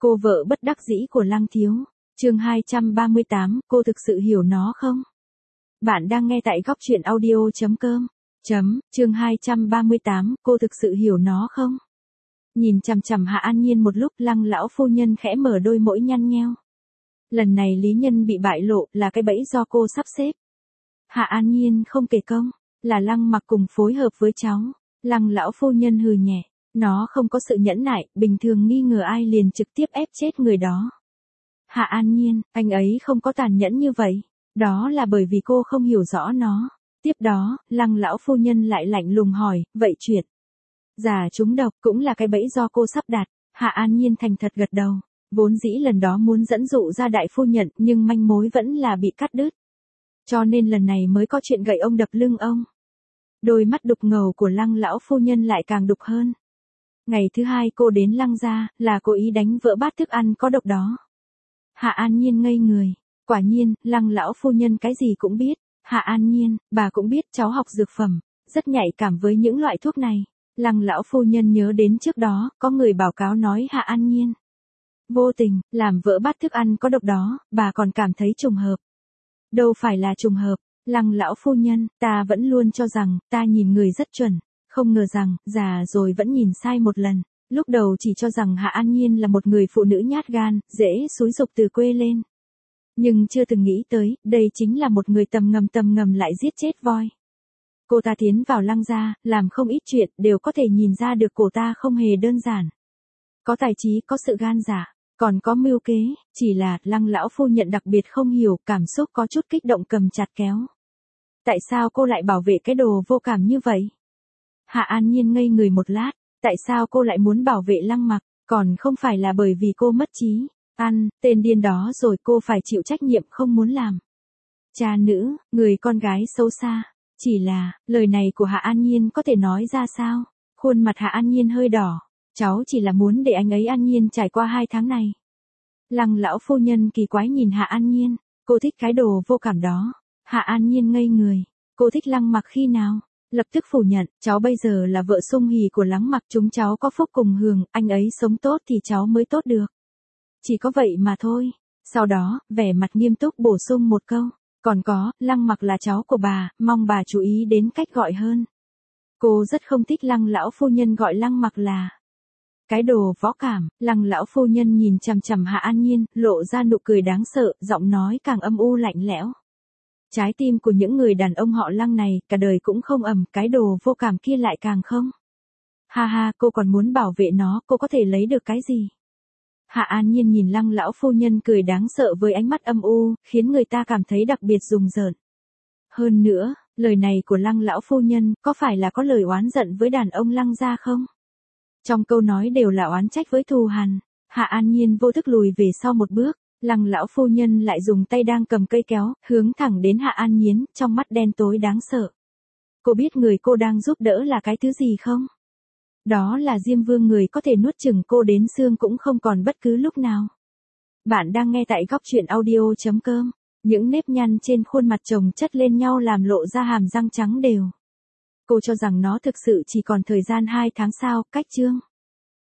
Cô vợ bất đắc dĩ của Lăng Thiếu. Chương 238, cô thực sự hiểu nó không? Bạn đang nghe tại góc truyện audio.com. Chương 238, cô thực sự hiểu nó không? Nhìn chằm chằm Hạ An Nhiên một lúc, Lăng lão phu nhân khẽ mở đôi mũi nhăn nheo. Lần này Lý Nhân bị bại lộ là cái bẫy do cô sắp xếp. Hạ An Nhiên không kể công, là Lăng Mặc cùng phối hợp với cháu. Lăng lão phu nhân hừ nhẹ, nó không có sự nhẫn nại, bình thường nghi ngờ ai liền trực tiếp ép chết người đó. Hạ An Nhiên, anh ấy không có tàn nhẫn như vậy, đó là bởi vì cô không hiểu rõ nó. Tiếp đó, Lăng lão phu nhân lại lạnh lùng hỏi, vậy chuyện giả trúng độc cũng là cái bẫy do cô sắp đặt. Hạ An Nhiên thành thật gật đầu, vốn dĩ lần đó muốn dẫn dụ ra đại phu nhận nhưng manh mối vẫn là bị cắt đứt. Cho nên lần này mới có chuyện gậy ông đập lưng ông. Đôi mắt đục ngầu của Lăng lão phu nhân lại càng đục hơn. Ngày thứ hai cô đến Lăng gia, là cố ý đánh vỡ bát thức ăn có độc đó. Hạ An Nhiên ngây người, quả nhiên, Lăng lão phu nhân cái gì cũng biết. Hạ An Nhiên, bà cũng biết cháu học dược phẩm, rất nhạy cảm với những loại thuốc này. Lăng lão phu nhân nhớ đến trước đó, có người báo cáo nói Hạ An Nhiên vô tình, làm vỡ bát thức ăn có độc đó, bà còn cảm thấy trùng hợp. Đâu phải là trùng hợp, Lăng lão phu nhân, ta vẫn luôn cho rằng, ta nhìn người rất chuẩn, không ngờ rằng, già rồi vẫn nhìn sai một lần. Lúc đầu chỉ cho rằng Hạ An Nhiên là một người phụ nữ nhát gan, dễ xúi giục từ quê lên. Nhưng chưa từng nghĩ tới, đây chính là một người tầm ngầm lại giết chết voi. Cô ta tiến vào Lăng gia, làm không ít chuyện, đều có thể nhìn ra được cô ta không hề đơn giản. Có tài trí, có sự gan dạ, còn có mưu kế, chỉ là Lăng lão phu nhận đặc biệt không hiểu, cảm xúc có chút kích động cầm chặt kéo. Tại sao cô lại bảo vệ cái đồ vô cảm như vậy? Hạ An Nhiên ngây người một lát, tại sao cô lại muốn bảo vệ Lăng Mặc, còn không phải là bởi vì cô mất trí. Tên điên đó rồi cô phải chịu trách nhiệm không muốn làm. Cha nữ, người con gái xấu xa. Chỉ là, lời này của Hạ An Nhiên có thể nói ra sao? Khuôn mặt Hạ An Nhiên hơi đỏ. Cháu chỉ là muốn để anh ấy an nhiên trải qua 2 tháng này. Lăng lão phu nhân kỳ quái nhìn Hạ An Nhiên. Cô thích cái đồ vô cảm đó. Hạ An Nhiên ngây người. Cô thích Lăng Mặc khi nào? Lập tức phủ nhận, cháu bây giờ là vợ sung hỉ của Lăng Mặc, chúng cháu có phúc cùng hưởng, anh ấy sống tốt thì cháu mới tốt được. Chỉ có vậy mà thôi. Sau đó, vẻ mặt nghiêm túc bổ sung một câu. Còn có, Lăng Mặc là cháu của bà, mong bà chú ý đến cách gọi hơn. Cô rất không thích Lăng lão phu nhân gọi Lăng Mặc là cái đồ võ cảm. Lăng lão phu nhân nhìn chằm chằm Hạ An Nhiên, lộ ra nụ cười đáng sợ, giọng nói càng âm u lạnh lẽo. Trái tim của những người đàn ông họ Lăng này, cả đời cũng không ầm, cái đồ vô cảm kia lại càng không. Ha ha, cô còn muốn bảo vệ nó, cô có thể lấy được cái gì? Hạ An Nhiên nhìn Lăng lão phu nhân cười đáng sợ với ánh mắt âm u, khiến người ta cảm thấy đặc biệt rùng rợn. Hơn nữa, lời này của Lăng lão phu nhân, có phải là có lời oán giận với đàn ông Lăng gia không? Trong câu nói đều là oán trách với thù hằn. Hạ An Nhiên vô thức lùi về sau một bước, Lăng lão phu nhân lại dùng tay đang cầm cây kéo, hướng thẳng đến Hạ An Nhiên, trong mắt đen tối đáng sợ. Cô biết người cô đang giúp đỡ là cái thứ gì không? Đó là Diêm Vương, người có thể nuốt chửng cô đến xương cũng không còn bất cứ lúc nào. Bạn đang nghe tại góc truyện audio.com. Những nếp nhăn trên khuôn mặt chồng chất lên nhau làm lộ ra hàm răng trắng đều. Cô cho rằng nó thực sự chỉ còn thời gian 2 tháng sao, cách chương.